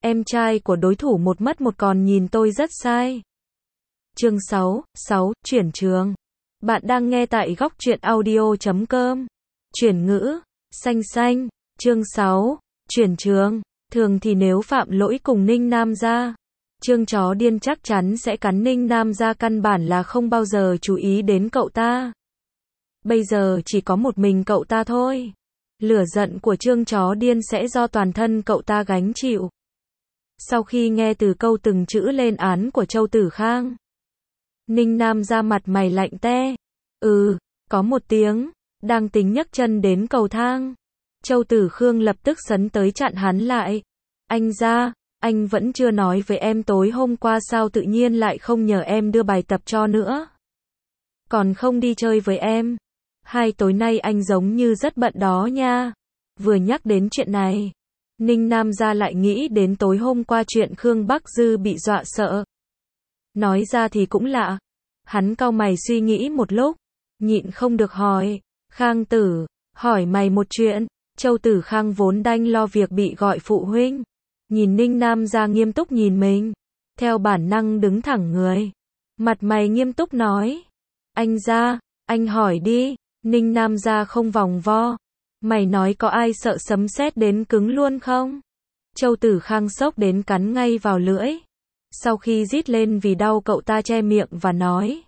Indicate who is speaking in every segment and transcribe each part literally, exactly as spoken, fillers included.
Speaker 1: em trai của đối thủ một mất một còn nhìn tôi rất sai. Chương sáu, sáu, chuyển trường. Bạn đang nghe tại góc truyện audio chấm com. Chuyển ngữ, xanh xanh, chương sáu, chuyển trường. Thường thì nếu phạm lỗi cùng Ninh Nam Gia, Trương chó điên chắc chắn sẽ cắn Ninh Nam Gia, căn bản là không bao giờ chú ý đến cậu ta. Bây giờ chỉ có một mình cậu ta thôi. Lửa giận của Trương chó điên sẽ do toàn thân cậu ta gánh chịu. Sau khi nghe từ câu từng chữ lên án của Châu Tử Khang, Ninh Nam Gia mặt mày lạnh te. Ừ, có một tiếng, đang tính nhấc chân đến cầu thang. Châu Tử Khang lập tức sấn tới chặn hắn lại. Anh Gia, anh vẫn chưa nói với em tối hôm qua sao tự nhiên lại không nhờ em đưa bài tập cho nữa. Còn không đi chơi với em. Hai tối nay anh giống như rất bận đó nha. Vừa nhắc đến chuyện này, Ninh Nam Gia lại nghĩ đến tối hôm qua chuyện Khương Bắc Dư bị dọa sợ. Nói ra thì cũng lạ. Hắn cau mày suy nghĩ một lúc, nhịn không được hỏi. Khang tử, hỏi mày một chuyện. Châu Tử Khang vốn đanh lo việc bị gọi phụ huynh. Nhìn Ninh Nam Gia nghiêm túc nhìn mình, theo bản năng đứng thẳng người. Mặt mày nghiêm túc nói. Anh Gia, anh hỏi đi. Ninh Nam Gia không vòng vo. Mày nói có ai sợ sấm sét đến cứng luôn không? Châu Tử Khang sốc đến cắn ngay vào lưỡi. Sau khi rít lên vì đau, cậu ta che miệng và nói.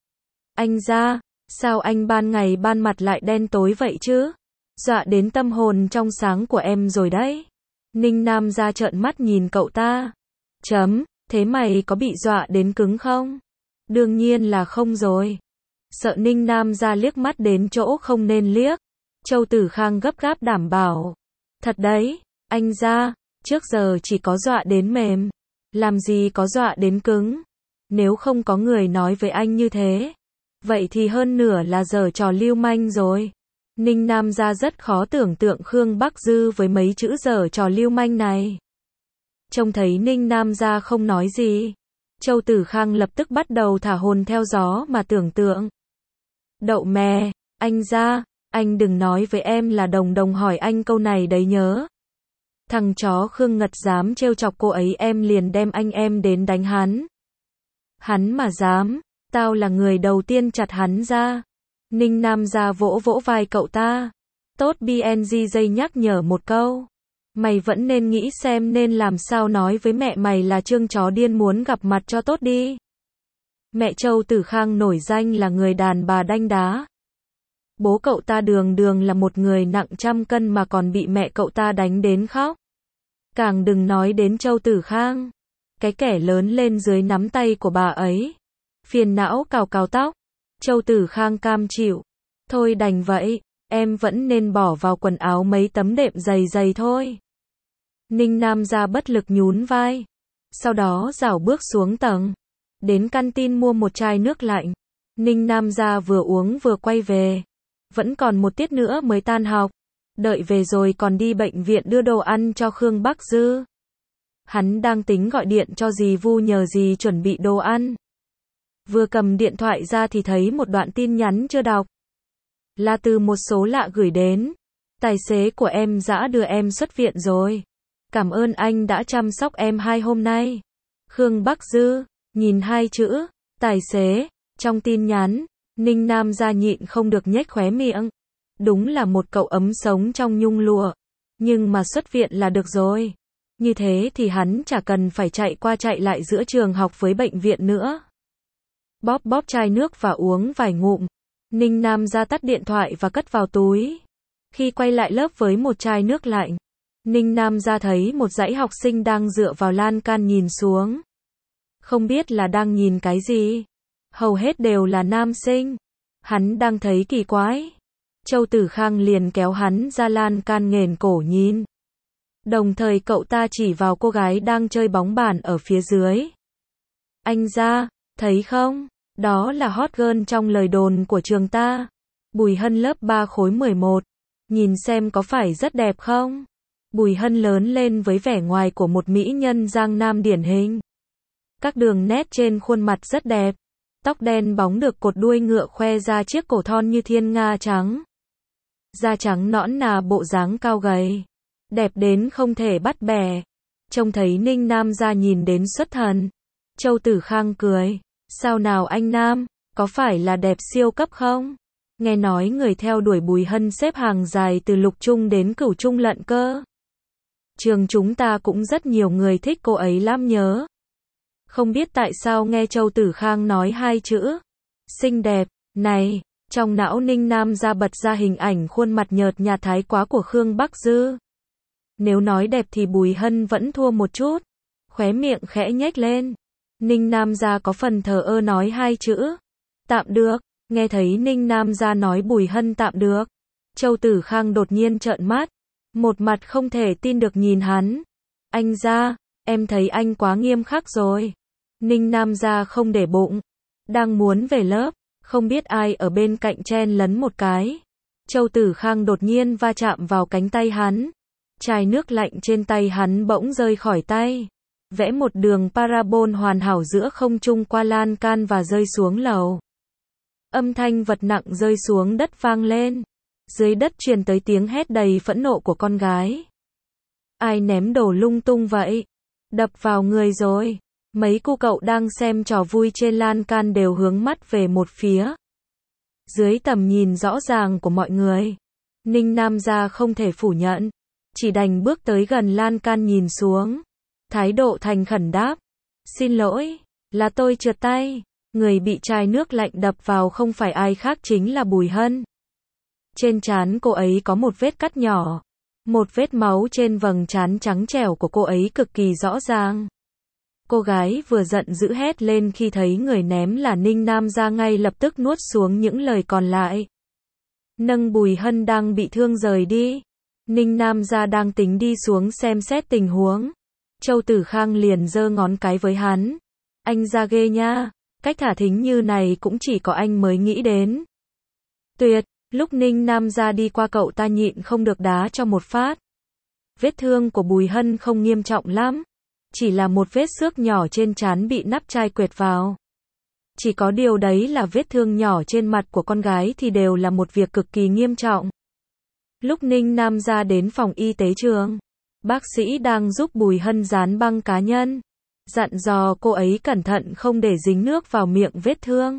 Speaker 1: Anh Gia, sao anh ban ngày ban mặt lại đen tối vậy chứ? Dọa đến tâm hồn trong sáng của em rồi đấy. Ninh Nam Gia trợn mắt nhìn cậu ta. Chấm, thế mày có bị dọa đến cứng không? Đương nhiên là không rồi. Sợ Ninh Nam Gia liếc mắt đến chỗ không nên liếc. Châu Tử Khang gấp gáp đảm bảo. Thật đấy, anh Gia, trước giờ chỉ có dọa đến mềm. Làm gì có dọa đến cứng. Nếu không có người nói với anh như thế, vậy thì hơn nửa là giở trò lưu manh rồi. Ninh Nam Gia rất khó tưởng tượng Khương Bắc Dư với mấy chữ giở trò lưu manh này. Trông thấy Ninh Nam Gia không nói gì, Châu Tử Khang lập tức bắt đầu thả hồn theo gió mà tưởng tượng. Đậu mè, anh Gia, anh đừng nói với em là Đồng Đồng hỏi anh câu này đấy nhớ. Thằng chó Khương Ngật dám trêu chọc cô ấy em liền đem anh em đến đánh hắn. Hắn mà dám, tao là người đầu tiên chặt hắn ra. Ninh Nam Gia vỗ vỗ vai cậu ta. Tốt, bê en giê nhắc nhở một câu. Mày vẫn nên nghĩ xem nên làm sao nói với mẹ mày là Trương chó điên muốn gặp mặt cho tốt đi. Mẹ Châu Tử Khang nổi danh là người đàn bà đanh đá. Bố cậu ta đường đường là một người nặng trăm cân mà còn bị mẹ cậu ta đánh đến khóc. Càng đừng nói đến Châu Tử Khang, cái kẻ lớn lên dưới nắm tay của bà ấy. Phiền não cào cào tóc. Châu Tử Khang cam chịu. Thôi đành vậy, em vẫn nên bỏ vào quần áo mấy tấm đệm dày dày thôi. Ninh Nam Gia bất lực nhún vai. Sau đó rảo bước xuống tầng. Đến canteen mua một chai nước lạnh. Ninh Nam Gia vừa uống vừa quay về. Vẫn còn một tiết nữa mới tan học. Đợi về rồi còn đi bệnh viện đưa đồ ăn cho Khương Bắc Dư. Hắn đang tính gọi điện cho dì Vu nhờ dì chuẩn bị đồ ăn. Vừa cầm điện thoại ra thì thấy một đoạn tin nhắn chưa đọc. Là từ một số lạ gửi đến. Tài xế của em dã đưa em xuất viện rồi. Cảm ơn anh đã chăm sóc em hai hôm nay. Khương Bắc Dư, nhìn hai chữ, tài xế, trong tin nhắn, Ninh Nam Gia nhịn không được nhếch khóe miệng. Đúng là một cậu ấm sống trong nhung lụa. Nhưng mà xuất viện là được rồi. Như thế thì hắn chả cần phải chạy qua chạy lại giữa trường học với bệnh viện nữa. Bóp bóp chai nước và uống vài ngụm. Ninh Nam Gia tắt điện thoại và cất vào túi. Khi quay lại lớp với một chai nước lạnh, Ninh Nam Gia thấy một dãy học sinh đang dựa vào lan can nhìn xuống. Không biết là đang nhìn cái gì. Hầu hết đều là nam sinh. Hắn đang thấy kỳ quái. Châu Tử Khang liền kéo hắn ra lan can nghển cổ nhìn. Đồng thời cậu ta chỉ vào cô gái đang chơi bóng bàn ở phía dưới. Anh Gia, thấy không? Đó là hot girl trong lời đồn của trường ta. Bùi Hân lớp ba khối mười một. Nhìn xem có phải rất đẹp không? Bùi Hân lớn lên với vẻ ngoài của một mỹ nhân Giang Nam điển hình. Các đường nét trên khuôn mặt rất đẹp. Tóc đen bóng được cột đuôi ngựa khoe ra chiếc cổ thon như thiên nga trắng. Da trắng nõn nà, bộ dáng cao gầy. Đẹp đến không thể bắt bẻ. Trông thấy Ninh Nam gia nhìn đến xuất thần. Châu Tử Khang cười. Sao nào anh Nam, có phải là đẹp siêu cấp không? Nghe nói người theo đuổi Bùi Hân xếp hàng dài từ lục trung đến cửu trung lận cơ. Trường chúng ta cũng rất nhiều người thích cô ấy lắm nhớ. Không biết tại sao nghe Châu Tử Khang nói hai chữ xinh đẹp này, trong não Ninh Nam gia bật ra hình ảnh khuôn mặt nhợt nhạt thái quá của Khương Bắc Dư. Nếu nói đẹp thì Bùi Hân vẫn thua một chút. Khóe miệng khẽ nhếch lên. Ninh Nam gia có phần thờ ơ nói hai chữ tạm được. Nghe thấy Ninh Nam gia nói Bùi Hân tạm được, Châu Tử Khang đột nhiên trợn mắt, một mặt không thể tin được nhìn hắn. Anh gia, em thấy anh quá nghiêm khắc rồi. Ninh Nam gia không để bụng, đang muốn về lớp, không biết ai ở bên cạnh chen lấn một cái. Châu Tử Khang đột nhiên va chạm vào cánh tay hắn. Chai nước lạnh trên tay hắn bỗng rơi khỏi tay, vẽ một đường parabol hoàn hảo giữa không trung qua lan can và rơi xuống lầu. Âm thanh vật nặng rơi xuống đất vang lên. Dưới đất truyền tới tiếng hét đầy phẫn nộ của con gái. Ai ném đồ lung tung vậy? Đập vào người rồi. Mấy cô cậu đang xem trò vui trên lan can đều hướng mắt về một phía. Dưới tầm nhìn rõ ràng của mọi người, Ninh Nam gia không thể phủ nhận, chỉ đành bước tới gần lan can nhìn xuống. Thái độ thành khẩn đáp. Xin lỗi, là tôi trượt tay. Người bị chai nước lạnh đập vào không phải ai khác chính là Bùi Hân. Trên trán cô ấy có một vết cắt nhỏ. Một vết máu trên vầng trán trắng trẻo của cô ấy cực kỳ rõ ràng. Cô gái vừa giận dữ hét lên khi thấy người ném là Ninh Nam gia, ngay lập tức nuốt xuống những lời còn lại. Nâng Bùi Hân đang bị thương rời đi. Ninh Nam gia đang tính đi xuống xem xét tình huống. Châu Tử Khang liền giơ ngón cái với hắn. Anh ra ghê nha. Cách thả thính như này cũng chỉ có anh mới nghĩ đến. Tuyệt, lúc Ninh Nam gia đi qua cậu ta nhịn không được đá cho một phát. Vết thương của Bùi Hân không nghiêm trọng lắm. Chỉ là một vết xước nhỏ trên trán bị nắp chai quệt vào. Chỉ có điều đấy là vết thương nhỏ trên mặt của con gái thì đều là một việc cực kỳ nghiêm trọng. Lúc Ninh Nam gia đến phòng y tế trường, bác sĩ đang giúp Bùi Hân dán băng cá nhân. Dặn dò cô ấy cẩn thận không để dính nước vào miệng vết thương.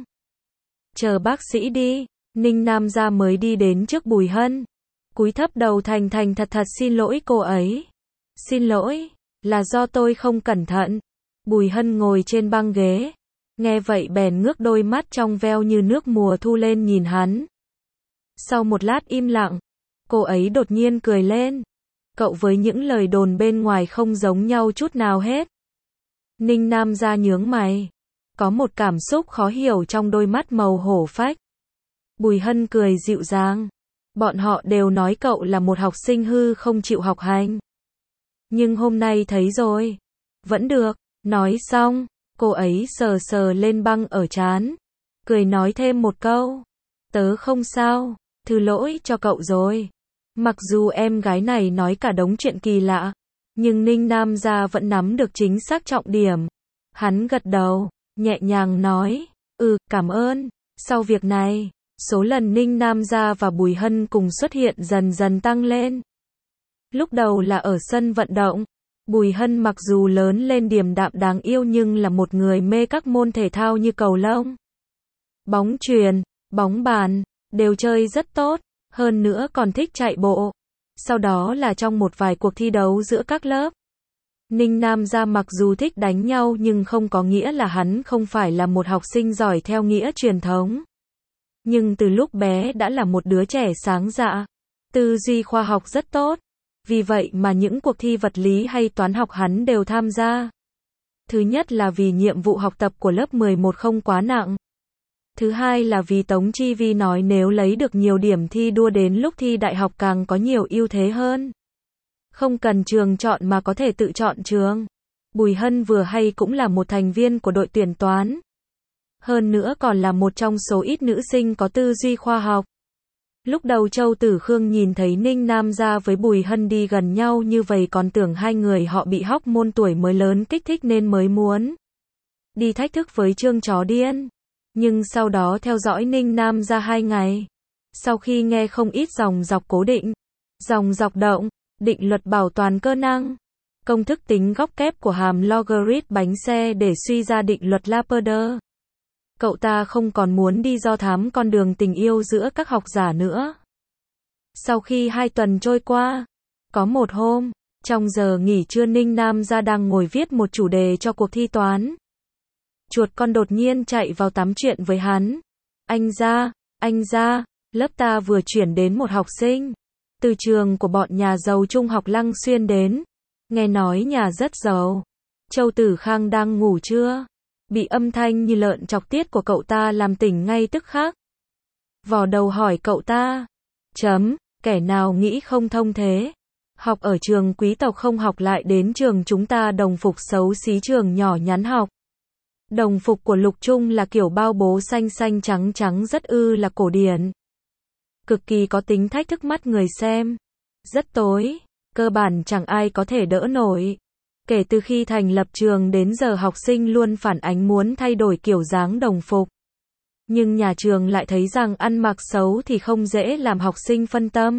Speaker 1: Chờ bác sĩ đi, Ninh Nam gia mới đi đến trước Bùi Hân. Cúi thấp đầu thành thành thật thật xin lỗi cô ấy. Xin lỗi, là do tôi không cẩn thận. Bùi Hân ngồi trên băng ghế. Nghe vậy bèn ngước đôi mắt trong veo như nước mùa thu lên nhìn hắn. Sau một lát im lặng, cô ấy đột nhiên cười lên. Cậu với những lời đồn bên ngoài không giống nhau chút nào hết. Ninh Nam gia nhướng mày. Có một cảm xúc khó hiểu trong đôi mắt màu hổ phách. Bùi Hân cười dịu dàng. Bọn họ đều nói cậu là một học sinh hư không chịu học hành. Nhưng hôm nay thấy rồi. Vẫn được. Nói xong, cô ấy sờ sờ lên băng ở trán. Cười nói thêm một câu. Tớ không sao, thứ lỗi cho cậu rồi. Mặc dù em gái này nói cả đống chuyện kỳ lạ, nhưng Ninh Nam gia vẫn nắm được chính xác trọng điểm. Hắn gật đầu, nhẹ nhàng nói, ừ, cảm ơn. Sau việc này, số lần Ninh Nam gia và Bùi Hân cùng xuất hiện dần dần tăng lên. Lúc đầu là ở sân vận động, Bùi Hân mặc dù lớn lên điềm đạm đáng yêu nhưng là một người mê các môn thể thao như cầu lông, bóng chuyền, bóng bàn, đều chơi rất tốt, hơn nữa còn thích chạy bộ. Sau đó là trong một vài cuộc thi đấu giữa các lớp. Ninh Nam gia mặc dù thích đánh nhau nhưng không có nghĩa là hắn không phải là một học sinh giỏi theo nghĩa truyền thống. Nhưng từ lúc bé đã là một đứa trẻ sáng dạ, tư duy khoa học rất tốt. Vì vậy mà những cuộc thi vật lý hay toán học hắn đều tham gia. Thứ nhất là vì nhiệm vụ học tập của lớp mười một không quá nặng. Thứ hai là vì Tống Chi Vi nói nếu lấy được nhiều điểm thi đua đến lúc thi đại học càng có nhiều ưu thế hơn. Không cần trường chọn mà có thể tự chọn trường. Bùi Hân vừa hay cũng là một thành viên của đội tuyển toán. Hơn nữa còn là một trong số ít nữ sinh có tư duy khoa học. Lúc đầu Châu Tử Khương nhìn thấy Ninh Nam gia với Bùi Hân đi gần nhau như vậy còn tưởng hai người họ bị hóc môn tuổi mới lớn kích thích nên mới muốn đi thách thức với Trương Chó Điên. Nhưng sau đó theo dõi Ninh Nam gia hai ngày, sau khi nghe không ít dòng dọc cố định, dòng dọc động, định luật bảo toàn cơ năng, công thức tính góc kép của hàm logarit bánh xe để suy ra định luật Laplace. Cậu ta không còn muốn đi do thám con đường tình yêu giữa các học giả nữa. Sau khi hai tuần trôi qua, có một hôm, trong giờ nghỉ trưa Ninh Nam Gia đang ngồi viết một chủ đề cho cuộc thi toán. Chuột con đột nhiên chạy vào tám chuyện với hắn. Anh Gia, anh Gia, lớp ta vừa chuyển đến một học sinh. Từ trường của bọn nhà giàu trung học Lăng Xuyên đến. Nghe nói nhà rất giàu. Châu Tử Khang đang ngủ trưa. Bị âm thanh như lợn chọc tiết của cậu ta làm tỉnh ngay tức khắc. Vò đầu hỏi cậu ta. Chấm, kẻ nào nghĩ không thông thế? Học ở trường quý tộc không học lại đến trường chúng ta đồng phục xấu xí trường nhỏ nhắn học. Đồng phục của Lục Trung là kiểu bao bố xanh xanh trắng trắng rất ư là cổ điển. Cực kỳ có tính thách thức mắt người xem. Rất tối, cơ bản chẳng ai có thể đỡ nổi. Kể từ khi thành lập trường đến giờ học sinh luôn phản ánh muốn thay đổi kiểu dáng đồng phục. Nhưng nhà trường lại thấy rằng ăn mặc xấu thì không dễ làm học sinh phân tâm.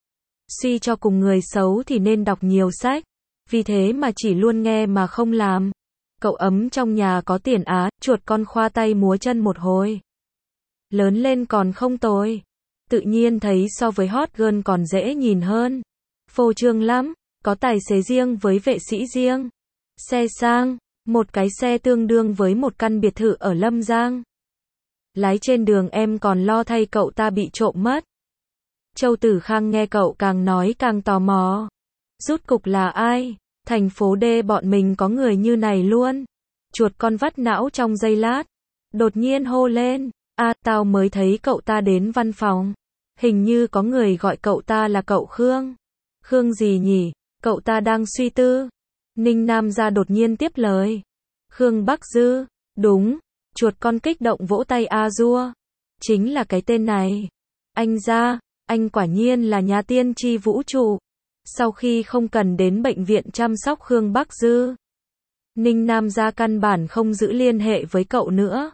Speaker 1: Suy cho cùng người xấu thì nên đọc nhiều sách. Vì thế mà chỉ luôn nghe mà không làm. Cậu ấm trong nhà có tiền á, chuột con khoa tay múa chân một hồi. Lớn lên còn không tồi. Tự nhiên thấy so với hot girl còn dễ nhìn hơn. Phô trương lắm, có tài xế riêng với vệ sĩ riêng. Xe sang, một cái xe tương đương với một căn biệt thự ở Lâm Giang. Lái trên đường em còn lo thay cậu ta bị trộm mất. Châu Tử Khang nghe cậu càng nói càng tò mò. Rút cục là ai? Thành phố D bọn mình có người như này luôn. Chuột con vắt não trong giây lát. Đột nhiên hô lên. À, tao mới thấy cậu ta đến văn phòng. Hình như có người gọi cậu ta là cậu Khương. Khương gì nhỉ? Cậu ta đang suy tư. Ninh Nam Gia đột nhiên tiếp lời. Khương Bắc Dư. Đúng. Chuột con kích động vỗ tay a dua. Chính là cái tên này. Anh Gia, anh quả nhiên là nhà tiên tri vũ trụ. Sau khi không cần đến bệnh viện chăm sóc Khương Bắc Dư, Ninh Nam Gia căn bản không giữ liên hệ với cậu nữa.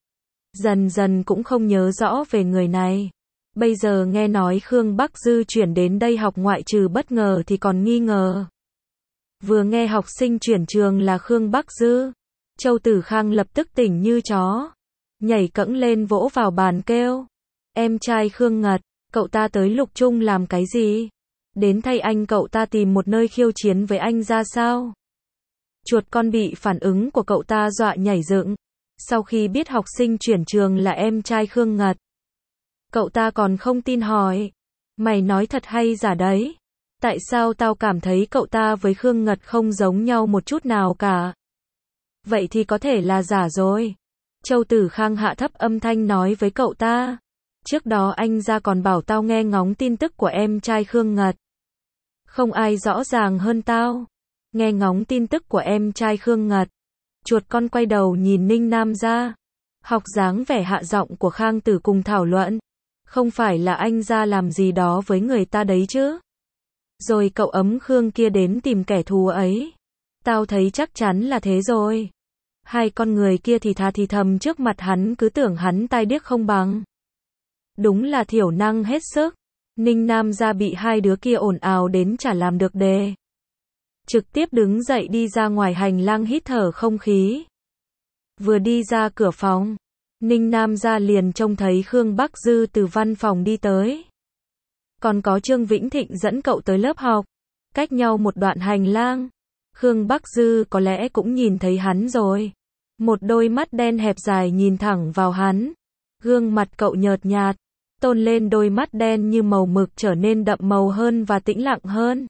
Speaker 1: Dần dần cũng không nhớ rõ về người này. Bây giờ nghe nói Khương Bắc Dư chuyển đến đây học ngoại trừ bất ngờ thì còn nghi ngờ. Vừa nghe học sinh chuyển trường là Khương Bắc Dư, Châu Tử Khang lập tức tỉnh như chó. Nhảy cẫng lên vỗ vào bàn kêu. Em trai Khương Ngật, cậu ta tới Lục Trung làm cái gì? Đến thay anh cậu ta tìm một nơi khiêu chiến với anh ra sao? Chuột con bị phản ứng của cậu ta dọa nhảy dựng. Sau khi biết học sinh chuyển trường là em trai Khương Ngật, cậu ta còn không tin hỏi. Mày nói thật hay giả đấy? Tại sao tao cảm thấy cậu ta với Khương Ngật không giống nhau một chút nào cả? Vậy thì có thể là giả rồi. Châu Tử Khang hạ thấp âm thanh nói với cậu ta. Trước đó anh ra còn bảo tao nghe ngóng tin tức của em trai Khương Ngật. Không ai rõ ràng hơn tao. Nghe ngóng tin tức của em trai Khương Ngật. Chuột con quay đầu nhìn Ninh Nam Gia. Học dáng vẻ hạ giọng của Khang Tử cùng thảo luận. Không phải là anh ra làm gì đó với người ta đấy chứ? Rồi cậu ấm Khương kia đến tìm kẻ thù ấy. Tao thấy chắc chắn là thế rồi. Hai con người kia thì thà thì thầm trước mặt hắn cứ tưởng hắn tai điếc không bằng. Đúng là thiểu năng hết sức. Ninh Nam Gia bị hai đứa kia ồn ào đến chả làm được đề. Trực tiếp đứng dậy đi ra ngoài hành lang hít thở không khí. Vừa đi ra cửa phòng, Ninh Nam Gia liền trông thấy Khương Bắc Dư từ văn phòng đi tới. Còn có Trương Vĩnh Thịnh dẫn cậu tới lớp học. Cách nhau một đoạn hành lang. Khương Bắc Dư có lẽ cũng nhìn thấy hắn rồi. Một đôi mắt đen hẹp dài nhìn thẳng vào hắn. Gương mặt cậu nhợt nhạt, tôn lên đôi mắt đen như màu mực trở nên đậm màu hơn và tĩnh lặng hơn.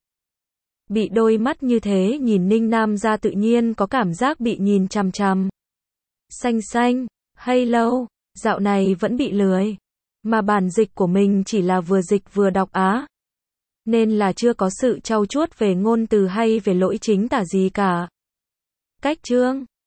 Speaker 1: Bị đôi mắt như thế nhìn Ninh Nam Gia tự nhiên có cảm giác bị nhìn chằm chằm. Xanh xanh, hay lâu, dạo này vẫn bị lười. Mà bản dịch của mình chỉ là vừa dịch vừa đọc á. Nên là chưa có sự trau chuốt về ngôn từ hay về lỗi chính tả gì cả. Cách chương